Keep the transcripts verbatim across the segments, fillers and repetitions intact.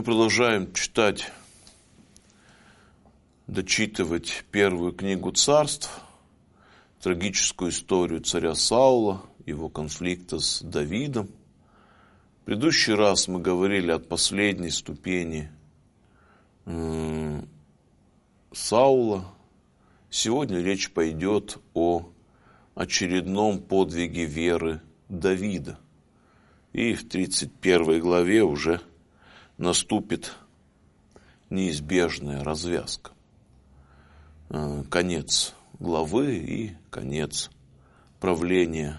Мы продолжаем читать, дочитывать первую книгу Царств, трагическую историю царя Саула, его конфликта с Давидом. В предыдущий раз мы говорили о последней ступени э, Саула. Сегодня речь пойдет о очередном подвиге веры Давида. И в тридцать первой главе уже наступит неизбежная развязка. Конец главы и конец правления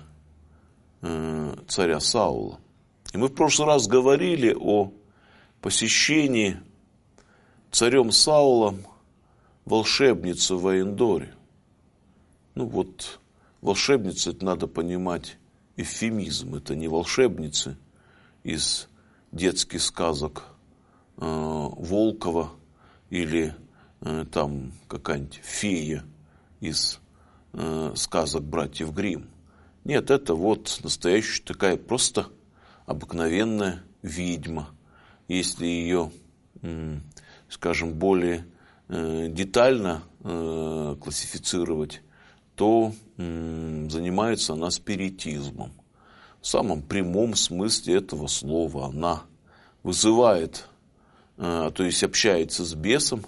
царя Саула. И мы в прошлый раз говорили о посещении царем Саулом волшебницы в Ендоре. Ну вот, волшебница, это надо понимать эвфемизм. Это не волшебницы из детских сказок э, Волкова или э, там какая-нибудь фея из э, сказок братьев Гримм. Нет, это вот настоящая такая просто обыкновенная ведьма. Если ее, э, скажем, более э, детально э, классифицировать, то э, занимается она спиритизмом. В самом прямом смысле этого слова. Она вызывает, э, то есть общается с бесом,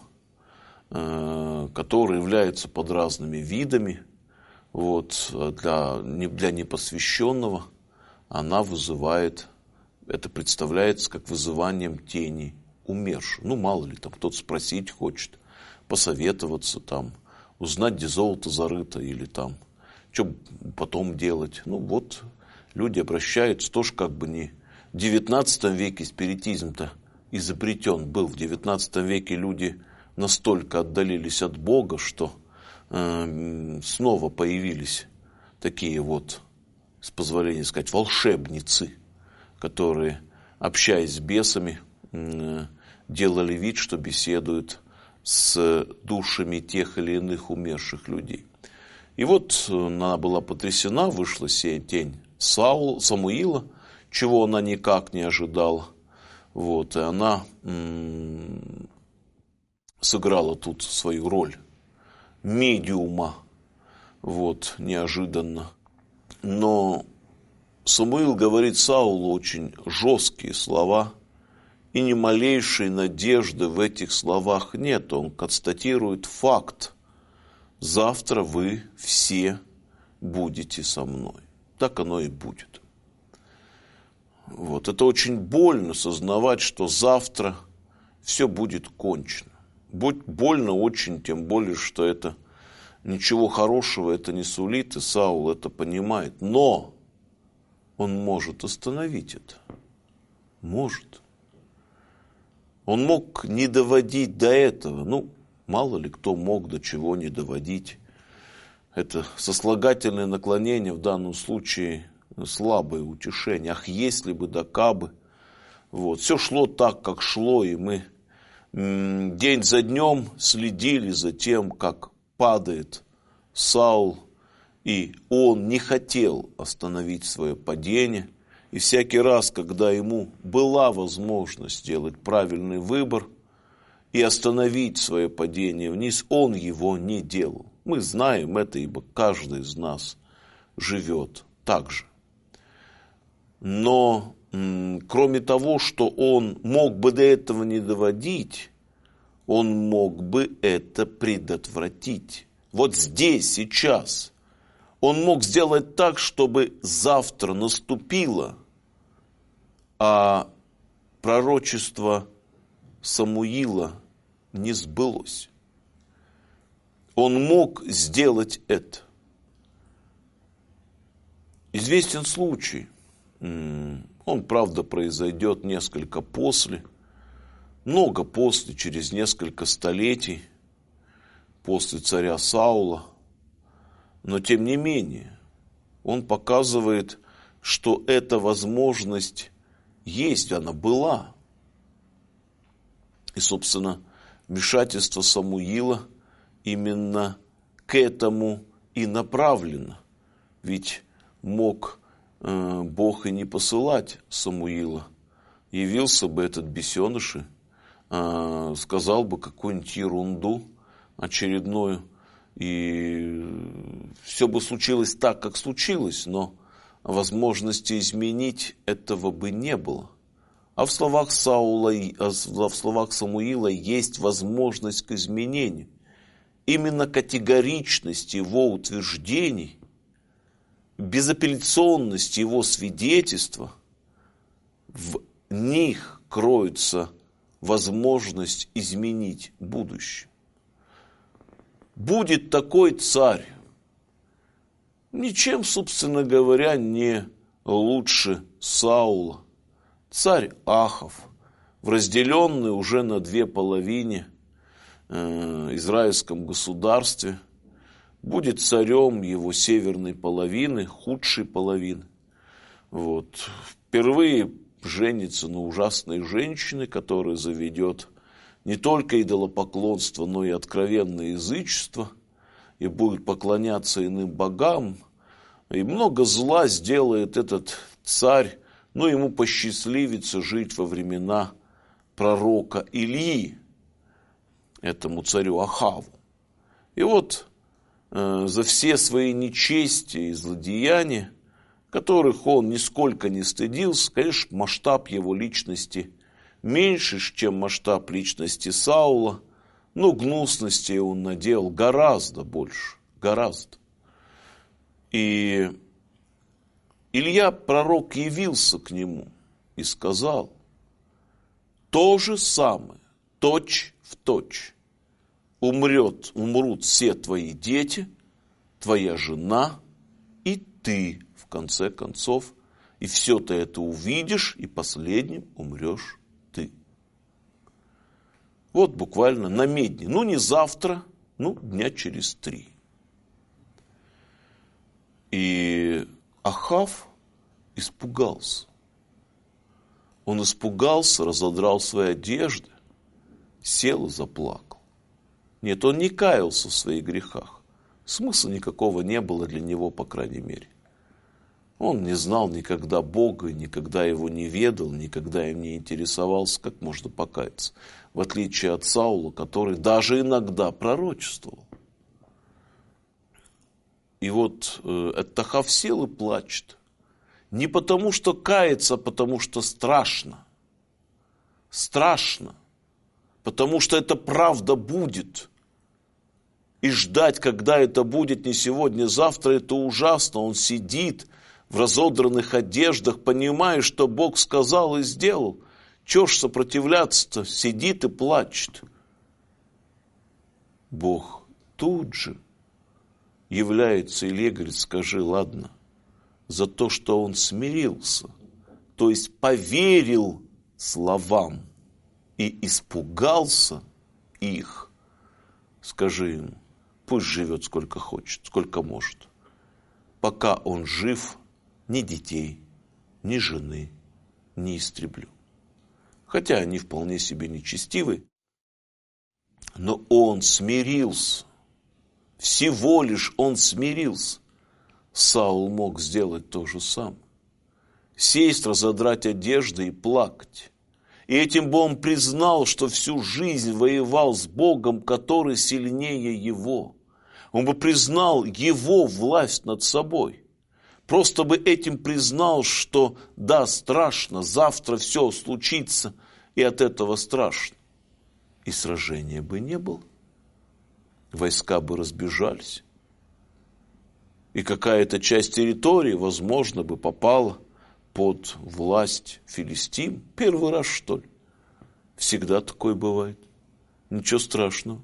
э, который является под разными видами. Вот, для, для непосвященного она вызывает, это представляется как вызыванием тени умерших. Ну, мало ли, там кто-то спросить хочет, посоветоваться, там, узнать, где золото зарыто, или там, что потом делать. Ну, вот, люди обращаются, тоже как бы не в девятнадцатом веке спиритизм-то изобретен был. В девятнадцатом веке люди настолько отдалились от Бога, что э, снова появились такие вот, с позволения сказать, волшебницы, которые, общаясь с бесами, э, делали вид, что беседуют с душами тех или иных умерших людей. И вот она была потрясена, вышла сия тень Саула, Самуила, чего она никак не ожидала. Вот, и она м- сыграла тут свою роль медиума, вот, неожиданно. Но Самуил говорит Саулу очень жесткие слова, и ни малейшей надежды в этих словах нет. Он констатирует факт: завтра вы все будете со мной. Так оно и будет. Вот. Это очень больно сознавать, что завтра все будет кончено. Будь больно очень, тем более, что это ничего хорошего это не сулит, и Саул это понимает. Но он может остановить это. Может. Он мог не доводить до этого. Ну, мало ли кто мог до чего не доводить. Это сослагательное наклонение в данном случае слабое утешение. Ах, если бы да кабы. Вот. Все шло так, как шло, и мы м- день за днем следили за тем, как падает Саул, и он не хотел остановить свое падение. И всякий раз, когда ему была возможность сделать правильный выбор и остановить свое падение вниз, он его не делал. Мы знаем это, ибо каждый из нас живет так же. Но м- кроме того, что он мог бы до этого не доводить, он мог бы это предотвратить. Вот здесь, сейчас. Он мог сделать так, чтобы завтра наступило, а пророчество Самуила не сбылось. Он мог сделать это. Известен случай. Он, правда, произойдет несколько после, много после, через несколько столетий, после царя Саула. Но, тем не менее, он показывает, что эта возможность есть, она была. И, собственно, вмешательство Самуила именно к этому и направлено. Ведь мог э, Бог и не посылать Самуила. Явился бы этот бесеныш и э, сказал бы какую-нибудь ерунду очередную, и все бы случилось так, как случилось, но возможности изменить этого бы не было. А в словах Саула, в словах Самуила есть возможность к изменению. Именно категоричность его утверждений, безапелляционность его свидетельства, в них кроется возможность изменить будущее. Будет такой царь, ничем, собственно говоря, не лучше Саула. Царь Ахав, в разделенной уже на две половины э, израильском государстве, будет царем его северной половины, худшей половины. Вот. Впервые женится на ужасной женщине, которая заведет не только идолопоклонство, но и откровенное язычество, и будет поклоняться иным богам, и много зла сделает этот царь, но ему посчастливится жить во времена пророка Илии, этому царю Ахаву. И вот э, за все свои нечестия и злодеяния, которых он нисколько не стыдился, конечно, масштаб его личности меньше, чем масштаб личности Саула, но гнусности он наделал гораздо больше, гораздо. И Илья, пророк, явился к нему и сказал: то же самое, точь в точь, умрет, умрут все твои дети, твоя жена и ты, в конце концов, и все ты это увидишь, и последним умрешь ты. Вот буквально на медне, ну не завтра, ну дня через три. И Ахав испугался. Он испугался, разодрал свои одежды, сел и заплакал. Нет, он не каялся в своих грехах. Смысла никакого не было для него, по крайней мере. Он не знал никогда Бога, никогда его не ведал, никогда им не интересовался, как можно покаяться. В отличие от Саула, который даже иногда пророчествовал. И вот э, этот Ахав сел и плачет. Не потому, что кается, а потому, что страшно. Страшно. Потому что это правда будет. И ждать, когда это будет, не сегодня, а завтра, это ужасно. Он сидит в разодранных одеждах, понимая, что Бог сказал и сделал. Чего ж сопротивляться-то? Сидит и плачет. Бог тут же является, Илья говорит: скажи, ладно, за то, что он смирился, то есть поверил словам и испугался их, скажи ему, пусть живет сколько хочет, сколько может. Пока он жив, ни детей, ни жены не истреблю. Хотя они вполне себе нечестивы, но он смирился. Всего лишь он смирился. Саул мог сделать то же самое. Сесть, разодрать одежды и плакать. И этим бы он признал, что всю жизнь воевал с Богом, который сильнее его. Он бы признал его власть над собой. Просто бы этим признал, что да, страшно, завтра все случится, и от этого страшно. И сражения бы не было. Войска бы разбежались. И какая-то часть территории, возможно, бы попала под власть филистим. Первый раз, что ли? Всегда такое бывает. Ничего страшного.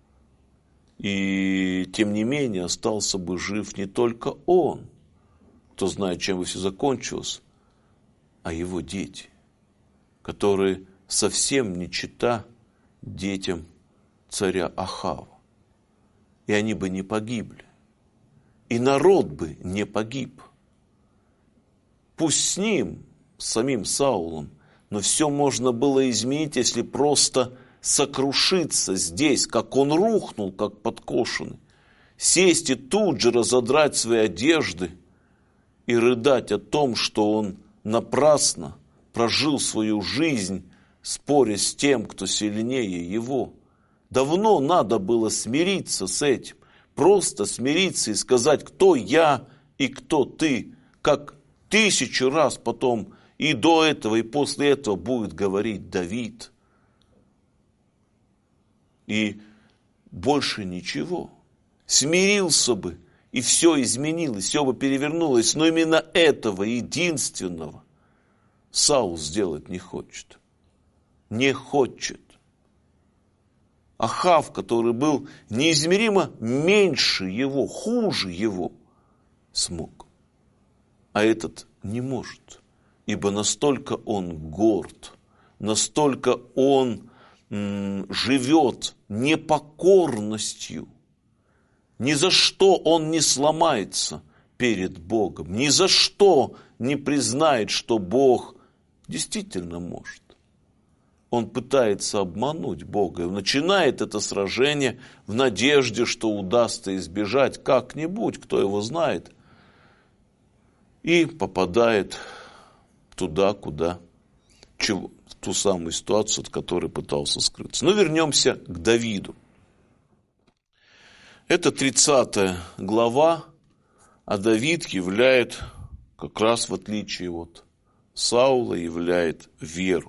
И тем не менее остался бы жив не только он, кто знает, чем бы все закончилось, а его дети, которые совсем не чета детям царя Ахава. И они бы не погибли. И народ бы не погиб. Пусть с ним, с самим Саулом, но все можно было изменить, если просто сокрушиться здесь, как он рухнул, как подкошенный. Сесть и тут же разодрать свои одежды и рыдать о том, что он напрасно прожил свою жизнь споря с тем, кто сильнее его. Давно надо было смириться с этим, просто смириться и сказать, кто я и кто ты, как тысячу раз потом и до этого, и после этого будет говорить Давид. И больше ничего. Смирился бы, и все изменилось, все бы перевернулось, но именно этого единственного Саул сделать не хочет. Не хочет. Ахав, который был неизмеримо меньше его, хуже его, смог. А этот не может, ибо настолько он горд, настолько он м, живет непокорностью. Ни за что он не сломается перед Богом, ни за что не признает, что Бог действительно может. Он пытается обмануть Бога и начинает это сражение в надежде, что удастся избежать как-нибудь, кто его знает, и попадает туда, куда, в ту самую ситуацию, от которой пытался скрыться. Но вернемся к Давиду. Это тридцатая глава, а Давид являет, как раз в отличие от Саула, являет веру.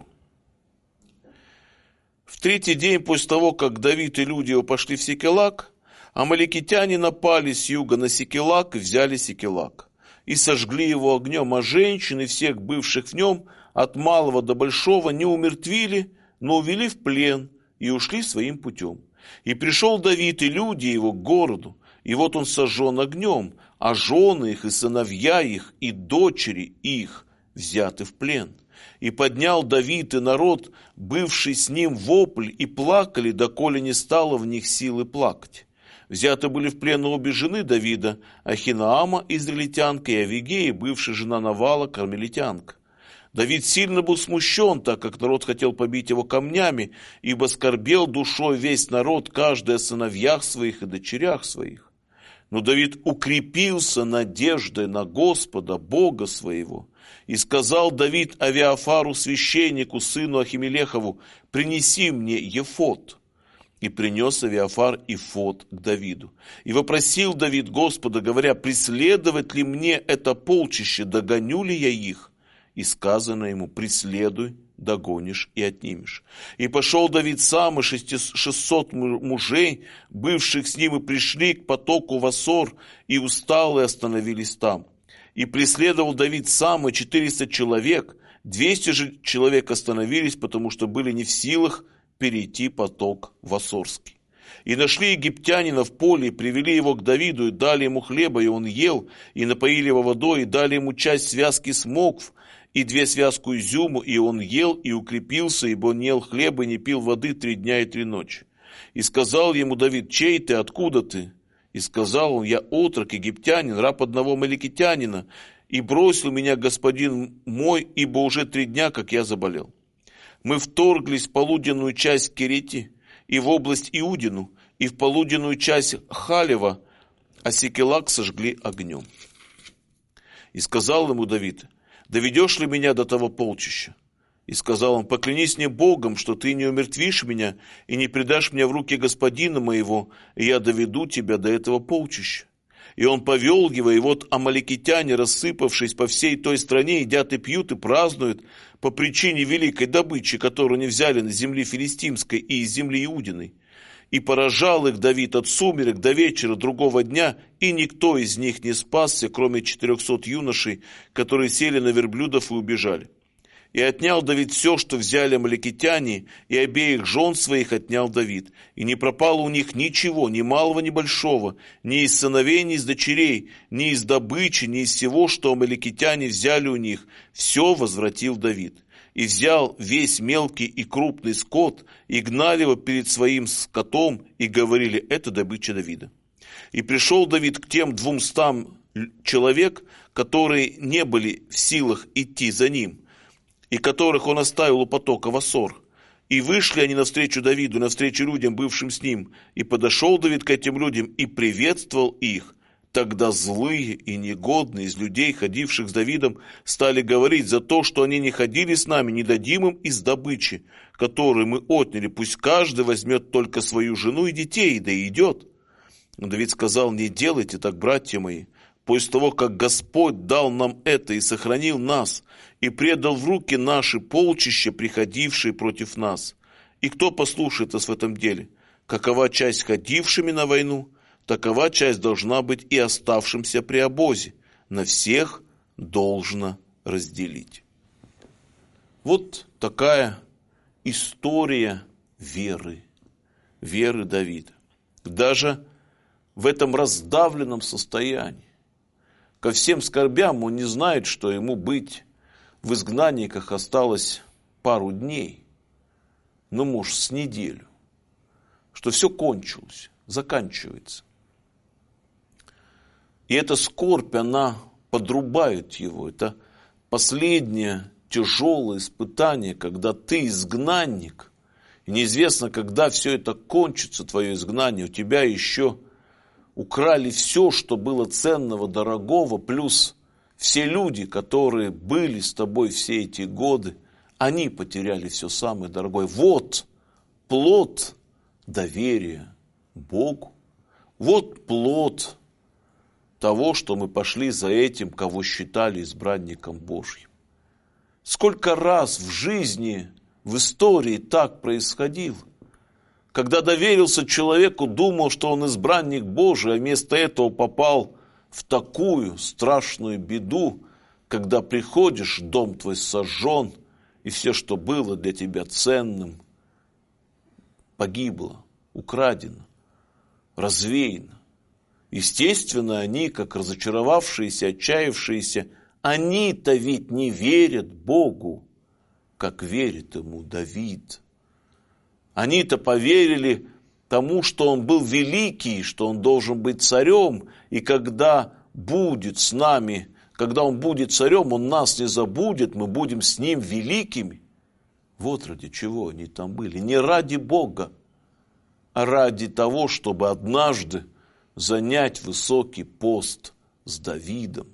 В третий день после того, как Давид и люди его пошли в Сикелаг, амаликитяне напали с юга на Сикелаг и взяли Сикелаг. И сожгли его огнем, а женщин и всех бывших в нем, от малого до большого, не умертвили, но увели в плен и ушли своим путем. И пришел Давид и люди его к городу, и вот он сожжен огнем, а жены их и сыновья их и дочери их взяты в плен. И поднял Давид и народ, бывший с ним, вопль, и плакали, доколе не стало в них силы плакать. Взяты были в плен обе жены Давида, Ахинаама, израильтянка, и Авигея, бывшая жена Навала, кармелитянка. Давид сильно был смущен, так как народ хотел побить его камнями, ибо скорбел душой весь народ, каждый о сыновьях своих и дочерях своих. Но Давид укрепился надеждой на Господа, Бога своего. И сказал Давид Авиафару, священнику, сыну Ахимелехову, принеси мне ефод. И принес Авиафар ефод к Давиду. И вопросил Давид Господа, говоря, преследовать ли мне это полчище, догоню ли я их? И сказано ему, преследуй, догонишь и отнимешь. И пошел Давид сам, и шестьсот мужей, бывших с ним, и пришли к потоку Васор, и усталые остановились там. И преследовал Давид сам, и четыреста человек, двести же человек остановились, потому что были не в силах перейти поток Васорский. И нашли египтянина в поле, и привели его к Давиду, и дали ему хлеба, и он ел, и напоили его водой, и дали ему часть связки смокв, и две связку изюму, и он ел, и укрепился, ибо он не ел хлеба и не пил воды три дня и три ночи. И сказал ему Давид, чей ты, откуда ты? И сказал он, я отрок, египтянин, раб одного амаликитянина, и бросил меня господин мой, ибо уже три дня, как я заболел. Мы вторглись в полуденную часть Керети, и в область Иудину, и в полуденную часть Халева, а Сикелаг сожгли огнем. И сказал ему Давид, доведешь ли меня до того полчища? И сказал он, поклянись мне Богом, что ты не умертвишь меня и не предашь меня в руки господина моего, и я доведу тебя до этого полчища. И он повел его, и вот амаликитяне, рассыпавшись по всей той стране, едят и пьют, и празднуют по причине великой добычи, которую они взяли на земле филистимской и из земли Иудиной. И поражал их Давид от сумерек до вечера другого дня, и никто из них не спасся, кроме четырехсот юношей, которые сели на верблюдов и убежали. И отнял Давид все, что взяли амаликитяне, и обеих жен своих отнял Давид. И не пропало у них ничего, ни малого, ни большого, ни из сыновей, ни из дочерей, ни из добычи, ни из всего, что амаликитяне взяли у них. Все возвратил Давид. И взял весь мелкий и крупный скот, и гнали его перед своим скотом, и говорили, это добыча Давида. И пришел Давид к тем двумстам человек, которые не были в силах идти за ним, и которых он оставил у потока Васор. И вышли они навстречу Давиду, навстречу людям, бывшим с ним. И подошел Давид к этим людям и приветствовал их. Тогда злые и негодные из людей, ходивших с Давидом, стали говорить: за то, что они не ходили с нами, не дадим им из добычи, которую мы отняли, пусть каждый возьмет только свою жену и детей, да и идет. Но Давид сказал: не делайте так, братья мои, после того, как Господь дал нам это и сохранил нас, и предал в руки наши полчища, приходившие против нас. И кто послушает нас в этом деле? Какова часть ходившими на войну, такова часть должна быть и оставшимся при обозе. На всех должно разделить. Вот такая история веры, веры Давида. Даже в этом раздавленном состоянии, ко всем скорбям, он не знает, что ему быть в изгнанниках осталось пару дней, ну, может, с неделю, что все кончилось, заканчивается. И эта скорбь, она подрубает его. Это последнее тяжелое испытание, когда ты изгнанник, и неизвестно, когда все это кончится, твое изгнание, у тебя еще украли все, что было ценного, дорогого, плюс все люди, которые были с тобой все эти годы, они потеряли все самое дорогое. Вот плод доверия Богу. Вот плод того, что мы пошли за этим, кого считали избранником Божьим. Сколько раз в жизни, в истории так происходило. Когда доверился человеку, думал, что он избранник Божий, а вместо этого попал в такую страшную беду, когда приходишь, дом твой сожжен, и все, что было для тебя ценным, погибло, украдено, развеяно. Естественно, они, как разочаровавшиеся, отчаявшиеся, они-то ведь не верят Богу, как верит ему Давид. Они-то поверили тому, что он был великий, что он должен быть царем, и когда будет с нами, когда он будет царем, он нас не забудет, мы будем с ним великими. Вот ради чего они там были. Не ради Бога, а ради того, чтобы однажды занять высокий пост с Давидом.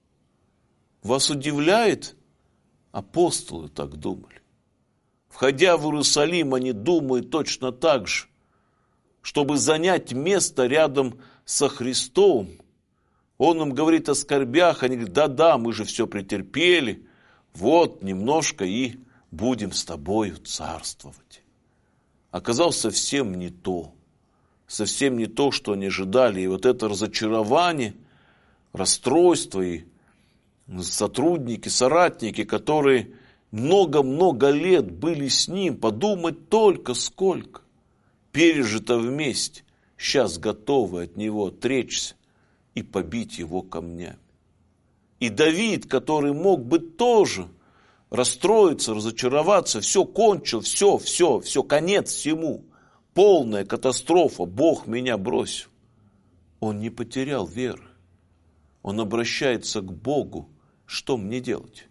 Вас удивляет? Апостолы так думали. Входя в Иерусалим, они думают точно так же, чтобы занять место рядом со Христом. Он им говорит о скорбях, они говорят: да-да, мы же все претерпели, вот немножко и будем с тобою царствовать. Оказалось совсем не то, совсем не то, что они ожидали. И вот это разочарование, расстройство, и сотрудники, соратники, которые много-много лет были с ним, подумать только сколько пережито вместе, сейчас готовы от него отречься и побить его камнями. И Давид, который мог бы тоже расстроиться, разочароваться, все кончил, все, все, все, конец всему, полная катастрофа, Бог меня бросил. Он не потерял веры. Он обращается к Богу: что мне делать?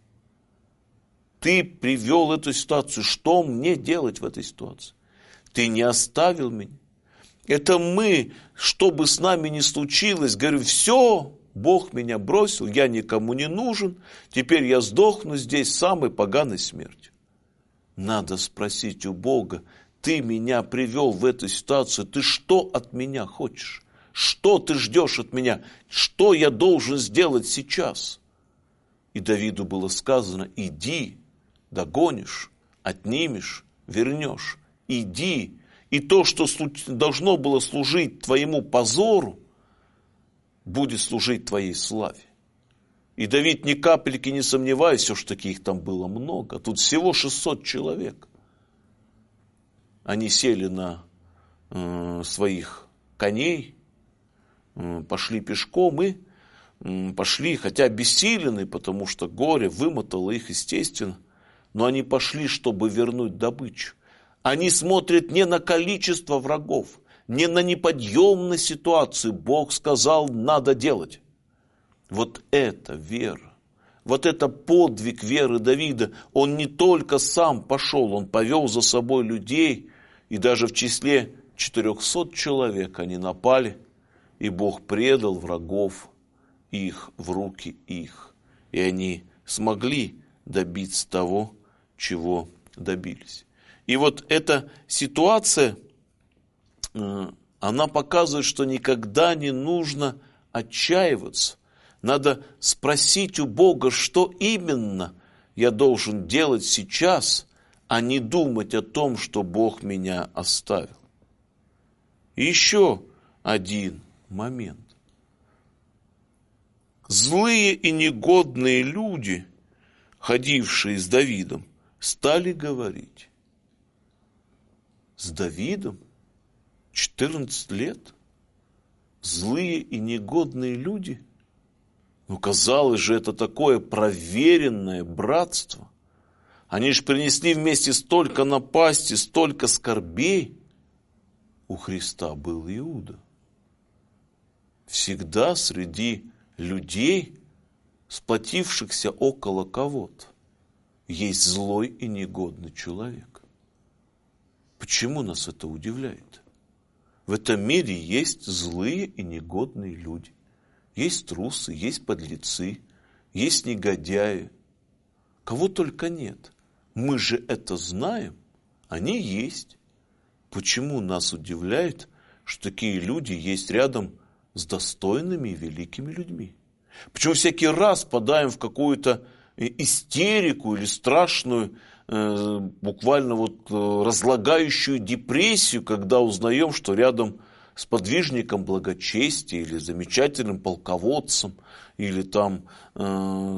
Ты привел эту ситуацию, что мне делать в этой ситуации? Ты не оставил меня. Это мы, что бы с нами ни случилось, говорю: все, Бог меня бросил, я никому не нужен, теперь я сдохну здесь самой поганой смертью. Надо спросить у Бога: ты меня привел в эту ситуацию, ты что от меня хочешь? Что ты ждешь от меня? Что я должен сделать сейчас? И Давиду было сказано: иди, догонишь, отнимешь, вернешь. Иди, и то, что должно было служить твоему позору, будет служить твоей славе. И Давид ни капельки не сомневаясь, все-таки их там было много, тут всего шестьсот человек. Они сели на э, своих коней, э, пошли пешком и э, пошли, хотя обессиленные, потому что горе вымотало их, естественно, но они пошли, чтобы вернуть добычу. Они смотрят не на количество врагов, не на неподъемность ситуации. Бог сказал, надо делать. Вот это вера, вот это подвиг веры Давида. Он не только сам пошел, он повел за собой людей, и даже в числе четырехсот человек они напали, и Бог предал врагов их в руки их. И они смогли добиться того, чего добились. И вот эта ситуация, она показывает, что никогда не нужно отчаиваться. Надо спросить у Бога, что именно я должен делать сейчас, а не думать о том, что Бог меня оставил. И еще один момент. Злые и негодные люди, ходившие с Давидом, стали говорить: с Давидом четырнадцать лет? Злые и негодные люди? Ну, казалось же, это такое проверенное братство. Они же принесли вместе столько напасти, столько скорбей. У Христа был Иуда. Всегда среди людей, сплотившихся около кого-то, есть злой и негодный человек. Почему нас это удивляет? В этом мире есть злые и негодные люди. Есть трусы, есть подлецы, есть негодяи. Кого только нет. Мы же это знаем. Они есть. Почему нас удивляет, что такие люди есть рядом с достойными и великими людьми? Почему всякий раз впадаем в какую-то истерику или страшную, э, буквально вот э, разлагающую депрессию, когда узнаем, что рядом с подвижником благочестия или замечательным полководцем, или там э,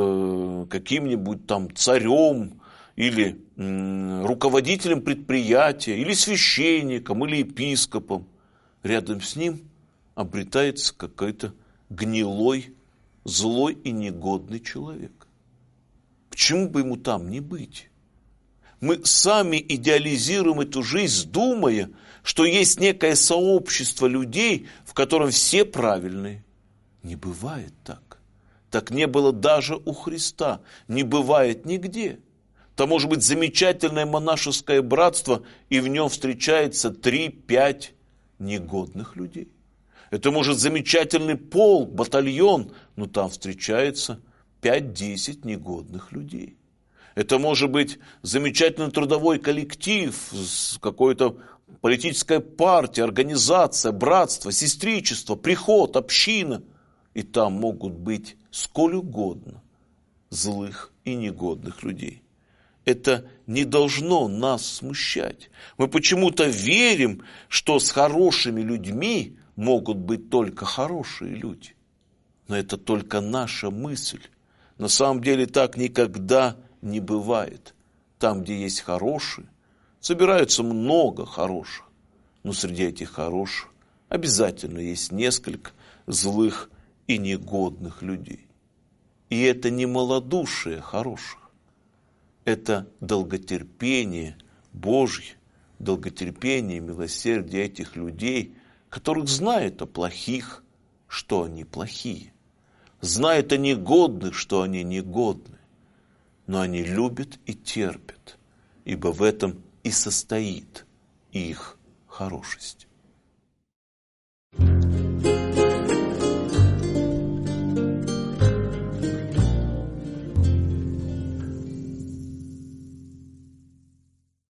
с каким-нибудь там царем, или э, руководителем предприятия, или священником, или епископом, рядом с ним обретается какой-то гнилой, злой и негодный человек. Почему бы ему там не быть? Мы сами идеализируем эту жизнь, думая, что есть некое сообщество людей, в котором все правильные. Не бывает так. Так не было даже у Христа. Не бывает нигде. Там может быть замечательное монашеское братство, и в нем встречается три-пять негодных людей. Это может замечательный полк, батальон, но там встречается пять-десять негодных людей. Это может быть замечательный трудовой коллектив, какой-то политическая партия, организация, братство, сестричество, приход, община. И там могут быть сколь угодно злых и негодных людей. Это не должно нас смущать. Мы почему-то верим, что с хорошими людьми могут быть только хорошие люди. Но это только наша мысль. На самом деле так никогда не бывает. Там, где есть хорошие, собираются много хороших. Но среди этих хороших обязательно есть несколько злых и негодных людей. И это не малодушие хороших. Это долготерпение Божье, долготерпение и милосердие этих людей, которых знают о плохих, что они плохие. Знают о негодных, что они негодны. Но они любят и терпят, ибо в этом и состоит их хорошесть.